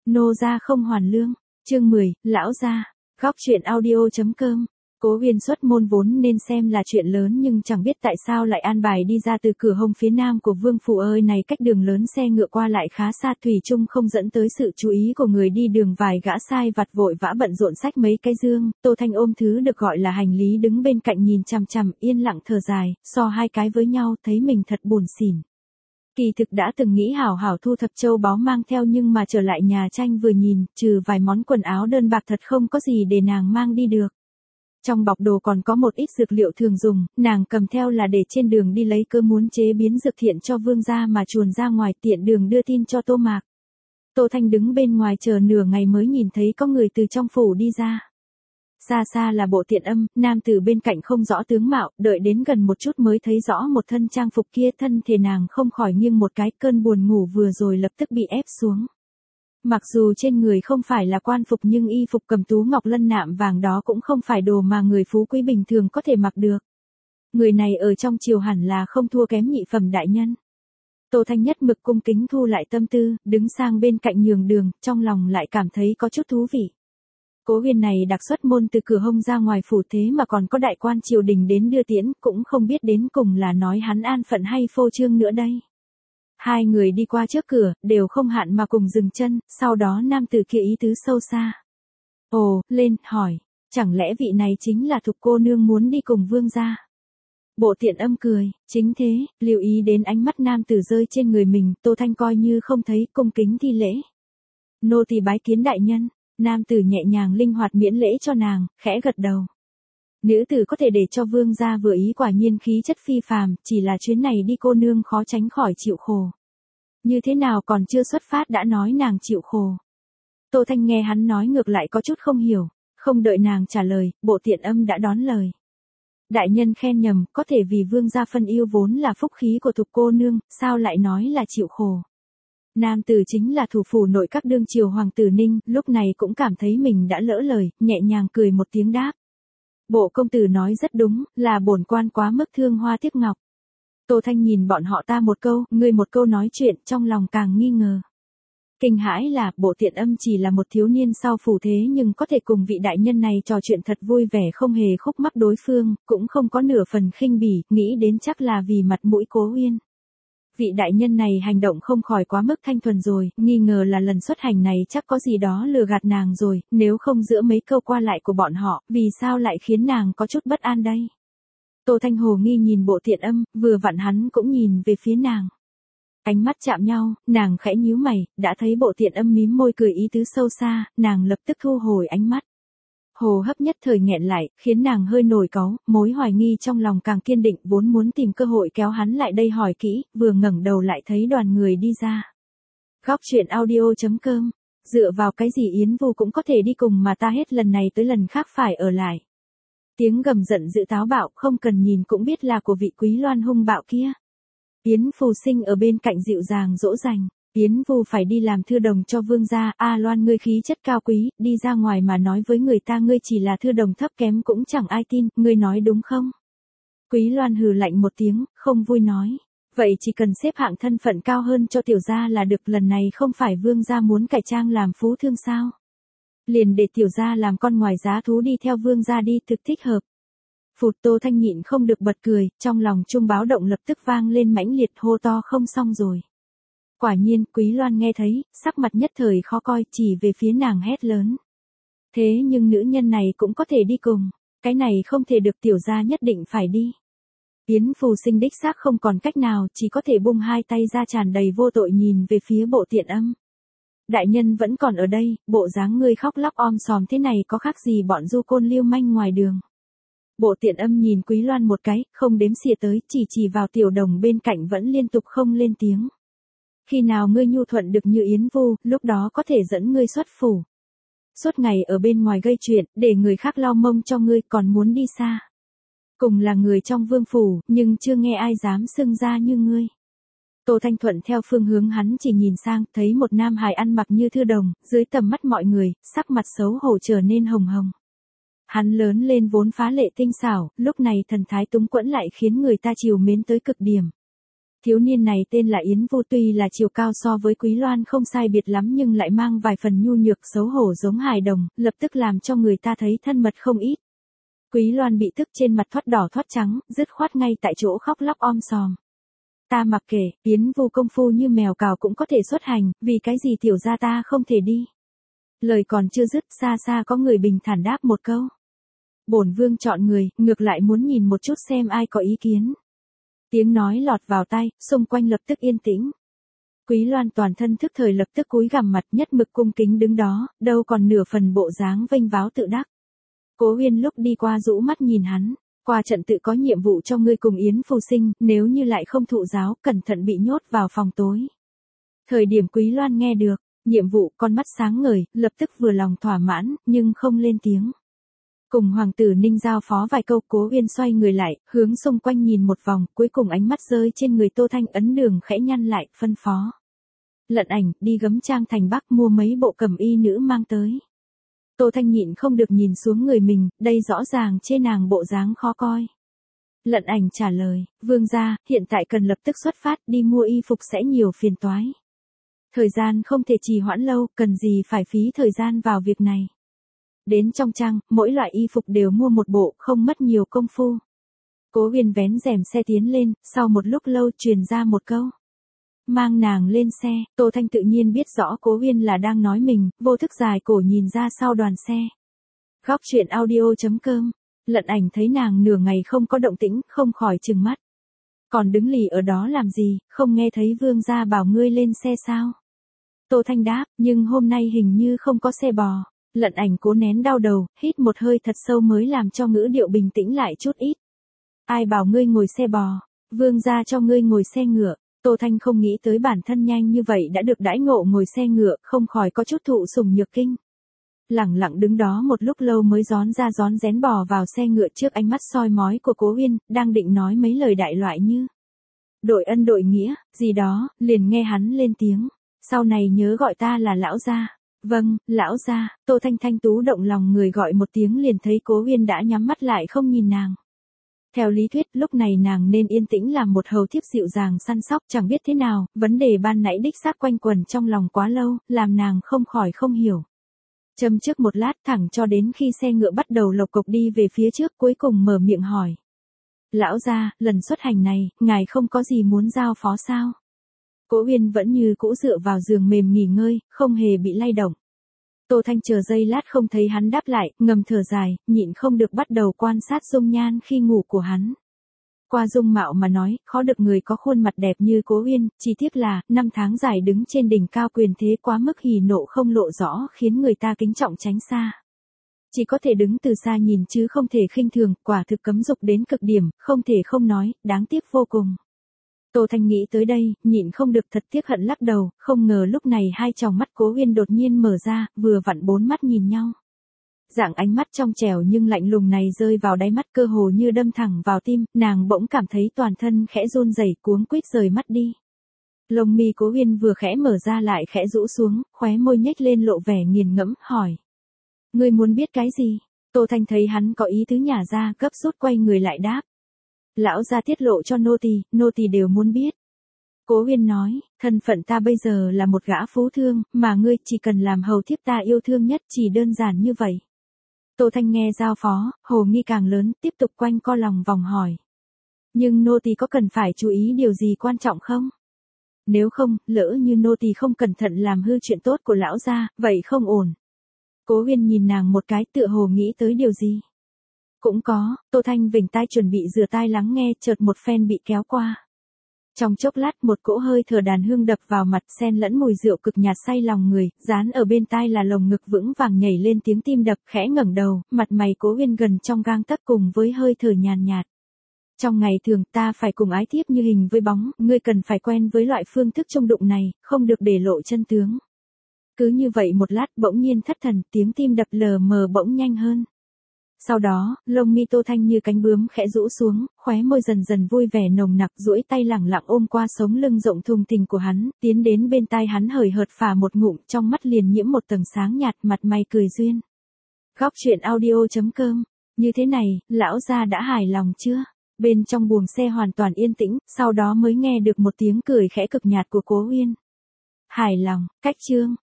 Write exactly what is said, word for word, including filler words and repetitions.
Nô gia không hoàn lương, chương mười, lão gia, góc truyện audio.com. Cố Uyên xuất môn vốn nên xem là chuyện lớn nhưng chẳng biết tại sao lại an bài đi ra từ cửa hông phía nam của Vương phủ ơi này cách đường lớn xe ngựa qua lại khá xa thủy chung không dẫn tới sự chú ý của người đi đường vài gã sai vặt vội vã bận rộn xách mấy cái dương, Tô Thanh ôm thứ được gọi là hành lý đứng bên cạnh nhìn chằm chằm yên lặng thở dài, so hai cái với nhau thấy mình thật buồn xỉn. Kỳ thực đã từng nghĩ hảo hảo thu thập châu báu mang theo nhưng mà trở lại nhà tranh vừa nhìn, trừ vài món quần áo đơn bạc thật không có gì để nàng mang đi được. Trong bọc đồ còn có một ít dược liệu thường dùng, nàng cầm theo là để trên đường đi lấy cơ muốn chế biến dược thiện cho vương gia mà chuồn ra ngoài tiện đường đưa tin cho Tô Mạc. Tô Thanh đứng bên ngoài chờ nửa ngày mới nhìn thấy có người từ trong phủ đi ra. Xa xa là Bộ Tiện Âm, nam tử bên cạnh không rõ tướng mạo, đợi đến gần một chút mới thấy rõ một thân trang phục kia, thân thể nàng không khỏi nghiêng một cái, cơn buồn ngủ vừa rồi lập tức bị ép xuống. Mặc dù trên người không phải là quan phục nhưng y phục cầm tú ngọc lân nạm vàng đó cũng không phải đồ mà người phú quý bình thường có thể mặc được. Người này ở trong triều hẳn là không thua kém nhị phẩm đại nhân. Tô Thanh nhất mực cung kính thu lại tâm tư, đứng sang bên cạnh nhường đường, trong lòng lại cảm thấy có chút thú vị. Cố Uyên này đặc xuất môn từ cửa hông ra ngoài phủ thế mà còn có đại quan triều đình đến đưa tiễn, cũng không biết đến cùng là nói hắn an phận hay phô trương nữa đây. Hai người đi qua trước cửa, đều không hạn mà cùng dừng chân, sau đó nam tử kia ý tứ sâu xa. Ồ, lên, hỏi, chẳng lẽ vị này chính là Thục cô nương muốn đi cùng vương gia? Bộ Tiện Âm cười, chính thế, lưu ý đến ánh mắt nam tử rơi trên người mình, Tô Thanh coi như không thấy, cung kính thi lễ. Nô tỳ bái kiến đại nhân. Nam tử nhẹ nhàng linh hoạt miễn lễ cho nàng, khẽ gật đầu. Nữ tử có thể để cho vương gia vừa ý quả nhiên khí chất phi phàm, chỉ là chuyến này đi cô nương khó tránh khỏi chịu khổ. Như thế nào còn chưa xuất phát đã nói nàng chịu khổ. Tô Thanh nghe hắn nói ngược lại có chút không hiểu, không đợi nàng trả lời, Bộ Tiện Âm đã đón lời. Đại nhân khen nhầm, có thể vì vương gia phân yêu vốn là phúc khí của Thục cô nương, sao lại nói là chịu khổ. Nam tử chính là thủ phủ nội các đương triều hoàng tử Ninh, lúc này cũng cảm thấy mình đã lỡ lời, nhẹ nhàng cười một tiếng đáp. Bộ công tử nói rất đúng, là bổn quan quá mức thương hoa tiếc ngọc. Tô Thanh nhìn bọn họ ta một câu, ngươi một câu nói chuyện, trong lòng càng nghi ngờ. Kinh hãi là, Bộ Tiện Âm chỉ là một thiếu niên sau phủ thế nhưng có thể cùng vị đại nhân này trò chuyện thật vui vẻ không hề khúc mắc đối phương, cũng không có nửa phần khinh bỉ, nghĩ đến chắc là vì mặt mũi Cố Uyên. Vị đại nhân này hành động không khỏi quá mức thanh thuần rồi, nghi ngờ là lần xuất hành này chắc có gì đó lừa gạt nàng rồi, nếu không giữa mấy câu qua lại của bọn họ, vì sao lại khiến nàng có chút bất an đây? Tô Thanh hồ nghi nhìn Bộ Tiện Âm, vừa vặn hắn cũng nhìn về phía nàng. Ánh mắt chạm nhau, nàng khẽ nhíu mày, đã thấy Bộ Tiện Âm mím môi cười ý tứ sâu xa, nàng lập tức thu hồi ánh mắt. Hồ hấp nhất thời nghẹn lại, khiến nàng hơi nổi cáu, mối hoài nghi trong lòng càng kiên định vốn muốn tìm cơ hội kéo hắn lại đây hỏi kỹ, vừa ngẩng đầu lại thấy đoàn người đi ra. Góc truyện audio.com, dựa vào cái gì Yến Vu cũng có thể đi cùng mà ta hết lần này tới lần khác phải ở lại. Tiếng gầm giận dữ táo bạo không cần nhìn cũng biết là của vị Quý Loan hung bạo kia. Yến Phù Sinh ở bên cạnh dịu dàng dỗ dành. Yến Vu phải đi làm thư đồng cho vương gia, a Loan ngươi khí chất cao quý, đi ra ngoài mà nói với người ta ngươi chỉ là thư đồng thấp kém cũng chẳng ai tin, ngươi nói đúng không? Quý Loan hừ lạnh một tiếng, không vui nói, vậy chỉ cần xếp hạng thân phận cao hơn cho tiểu gia là được, lần này không phải vương gia muốn cải trang làm phú thương sao? Liền để tiểu gia làm con ngoài giá thú đi theo vương gia đi, thực thích hợp. Phụt, Tô Thanh nhịn không được bật cười, trong lòng chuông báo động lập tức vang lên mãnh liệt, hô to không xong rồi. Quả nhiên, Quý Loan nghe thấy, sắc mặt nhất thời khó coi, chỉ về phía nàng hét lớn. Thế nhưng nữ nhân này cũng có thể đi cùng, cái này không thể được, tiểu gia nhất định phải đi. Yến Phù Sinh đích xác không còn cách nào, chỉ có thể bung hai tay ra tràn đầy vô tội nhìn về phía Bộ Tiện Âm. Đại nhân vẫn còn ở đây, bộ dáng ngươi khóc lóc om sòm thế này có khác gì bọn du côn lưu manh ngoài đường. Bộ Tiện Âm nhìn Quý Loan một cái, không đếm xỉa tới, chỉ chỉ vào tiểu đồng bên cạnh vẫn liên tục không lên tiếng. Khi nào ngươi nhu thuận được như Yến Vu, lúc đó có thể dẫn ngươi xuất phủ. Suốt ngày ở bên ngoài gây chuyện, để người khác lau mông cho ngươi, còn muốn đi xa. Cùng là người trong vương phủ, nhưng chưa nghe ai dám xưng ra như ngươi. Tô Thanh thuận theo phương hướng hắn chỉ nhìn sang, thấy một nam hài ăn mặc như thư đồng, dưới tầm mắt mọi người, sắc mặt xấu hổ trở nên hồng hồng. Hắn lớn lên vốn phá lệ tinh xảo, lúc này thần thái túng quẫn lại khiến người ta chiều mến tới cực điểm. Thiếu niên này tên là Yến Vô, tuy là chiều cao so với Quý Loan không sai biệt lắm nhưng lại mang vài phần nhu nhược xấu hổ giống hài đồng, lập tức làm cho người ta thấy thân mật không ít. Quý Loan bị tức trên mặt thoát đỏ thoát trắng, dứt khoát ngay tại chỗ khóc lóc om sòm. Ta mặc kệ, Yến Vô công phu như mèo cào cũng có thể xuất hành, vì cái gì tiểu gia ta không thể đi. Lời còn chưa dứt, xa xa có người bình thản đáp một câu. Bổn vương chọn người, ngược lại muốn nhìn một chút xem ai có ý kiến. Tiếng nói lọt vào tai, xung quanh lập tức yên tĩnh. Quý Loan toàn thân thức thời lập tức cúi gằm mặt nhất mực cung kính đứng đó, đâu còn nửa phần bộ dáng vênh váo tự đắc. Cố Uyên lúc đi qua rũ mắt nhìn hắn, qua trận tự có nhiệm vụ cho ngươi cùng Yến Phù Sinh, nếu như lại không thụ giáo, cẩn thận bị nhốt vào phòng tối. Thời điểm Quý Loan nghe được, nhiệm vụ, con mắt sáng ngời, lập tức vừa lòng thỏa mãn, nhưng không lên tiếng. Cùng hoàng tử Ninh giao phó vài câu, Cố Uyên xoay người lại, hướng xung quanh nhìn một vòng, cuối cùng ánh mắt rơi trên người Tô Thanh, ấn đường khẽ nhăn lại, phân phó. Lận Ảnh, đi Gấm Trang thành Bắc mua mấy bộ cẩm y nữ mang tới. Tô Thanh nhịn không được nhìn xuống người mình, đây rõ ràng chê nàng bộ dáng khó coi. Lận Ảnh trả lời, vương gia, hiện tại cần lập tức xuất phát, đi mua y phục sẽ nhiều phiền toái. Thời gian không thể trì hoãn lâu, cần gì phải phí thời gian vào việc này. Đến trong trang, mỗi loại y phục đều mua một bộ, không mất nhiều công phu. Cố Uyên vén rèm xe tiến lên, sau một lúc lâu truyền ra một câu. Mang nàng lên xe, Tô Thanh tự nhiên biết rõ Cố Uyên là đang nói mình, vô thức dài cổ nhìn ra sau đoàn xe. Góc truyện audio chấm com, Lận Ảnh thấy nàng nửa ngày không có động tĩnh, không khỏi trừng mắt. Còn đứng lì ở đó làm gì, không nghe thấy vương gia bảo ngươi lên xe sao? Tô Thanh đáp, nhưng hôm nay hình như không có xe bò. Lận Ảnh cố nén đau đầu, hít một hơi thật sâu mới làm cho ngữ điệu bình tĩnh lại chút ít. Ai bảo ngươi ngồi xe bò, vương gia cho ngươi ngồi xe ngựa. Tô Thanh không nghĩ tới bản thân nhanh như vậy đã được đãi ngộ ngồi xe ngựa, không khỏi có chút thụ sủng nhược kinh. Lẳng lặng đứng đó một lúc lâu mới rón ra rón rén bò vào xe ngựa trước ánh mắt soi mói của Cố Uyên, đang định nói mấy lời đại loại như đội ân đội nghĩa, gì đó, liền nghe hắn lên tiếng. Sau này nhớ gọi ta là lão gia. Vâng, lão gia. Tô Thanh thanh tú động lòng người gọi một tiếng liền thấy Cố Uyên đã nhắm mắt lại không nhìn nàng. Theo lý thuyết, lúc này nàng nên yên tĩnh làm một hầu thiếp dịu dàng săn sóc, chẳng biết thế nào, vấn đề ban nãy đích xác quanh quẩn trong lòng quá lâu, làm nàng không khỏi không hiểu. Châm trước một lát thẳng cho đến khi xe ngựa bắt đầu lộc cộc đi về phía trước, cuối cùng mở miệng hỏi. Lão gia, lần xuất hành này, ngài không có gì muốn giao phó sao? Cố Uyên vẫn như cũ dựa vào giường mềm nghỉ ngơi, không hề bị lay động. Tô Thanh chờ giây lát không thấy hắn đáp lại, ngầm thở dài, nhịn không được bắt đầu quan sát dung nhan khi ngủ của hắn. Qua dung mạo mà nói, khó được người có khuôn mặt đẹp như Cố Uyên, chỉ tiếc là, năm tháng dài đứng trên đỉnh cao quyền thế quá mức hỉ nộ không lộ rõ khiến người ta kính trọng tránh xa. Chỉ có thể đứng từ xa nhìn chứ không thể khinh thường, quả thực cấm dục đến cực điểm, không thể không nói, đáng tiếc vô cùng. Tô Thanh nghĩ tới đây, nhịn không được thật tiếc hận lắc đầu, không ngờ lúc này hai tròng mắt Cố Uyên đột nhiên mở ra, vừa vặn bốn mắt nhìn nhau. Dạng ánh mắt trong trẻo nhưng lạnh lùng này rơi vào đáy mắt cơ hồ như đâm thẳng vào tim, nàng bỗng cảm thấy toàn thân khẽ run rẩy, cuống quýt rời mắt đi. Lông mi Cố Uyên vừa khẽ mở ra lại khẽ rũ xuống, khóe môi nhếch lên lộ vẻ nghiền ngẫm, hỏi. Ngươi muốn biết cái gì? Tô Thanh thấy hắn có ý tứ nhả ra, gấp rút quay người lại đáp. Lão gia tiết lộ cho nô tỳ, nô tỳ đều muốn biết. Cố Uyên nói, thân phận ta bây giờ là một gã phú thương, mà ngươi chỉ cần làm hầu thiếp ta yêu thương nhất, chỉ đơn giản như vậy. Tô Thanh nghe giao phó, hồ nghi càng lớn, tiếp tục quanh co lòng vòng hỏi. Nhưng nô tỳ có cần phải chú ý điều gì quan trọng không? Nếu không, lỡ như nô tỳ không cẩn thận làm hư chuyện tốt của lão gia, vậy không ổn. Cố Uyên nhìn nàng một cái, tựa hồ nghĩ tới điều gì. Cũng có, Tô Thanh vểnh tai chuẩn bị rửa tai lắng nghe, chợt một phen bị kéo qua. Trong chốc lát một cỗ hơi thở đàn hương đập vào mặt, xen lẫn mùi rượu cực nhạt say lòng người, dán ở bên tai là lồng ngực vững vàng nhảy lên tiếng tim đập, khẽ ngẩng đầu, mặt mày Cố Uyên gần trong gang tấc cùng với hơi thở nhàn nhạt. Trong ngày thường ta phải cùng ái thiếp như hình với bóng, ngươi cần phải quen với loại phương thức chung đụng này, không được để lộ chân tướng. Cứ như vậy một lát bỗng nhiên thất thần, tiếng tim đập lờ mờ bỗng nhanh hơn. Sau đó, lông mi Tô Thanh như cánh bướm khẽ rũ xuống, khóe môi dần dần vui vẻ nồng nặc, duỗi tay lẳng lặng ôm qua sống lưng rộng thùng thình của hắn, tiến đến bên tai hắn hời hợt phả một ngụm, trong mắt liền nhiễm một tầng sáng nhạt, mặt mày cười duyên. Góc truyện audio chấm com, như thế này, lão gia đã hài lòng chưa? Bên trong buồng xe hoàn toàn yên tĩnh, sau đó mới nghe được một tiếng cười khẽ cực nhạt của Cố Uyên. Hài lòng, cách chương.